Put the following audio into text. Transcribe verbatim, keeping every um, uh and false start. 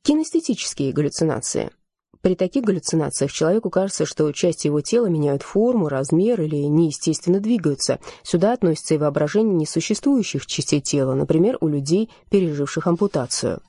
Кинестетические галлюцинации. При таких галлюцинациях человеку кажется, что части его тела меняют форму, размер или неестественно двигаются. Сюда относится и воображение несуществующих частей тела, например, у людей, переживших ампутацию.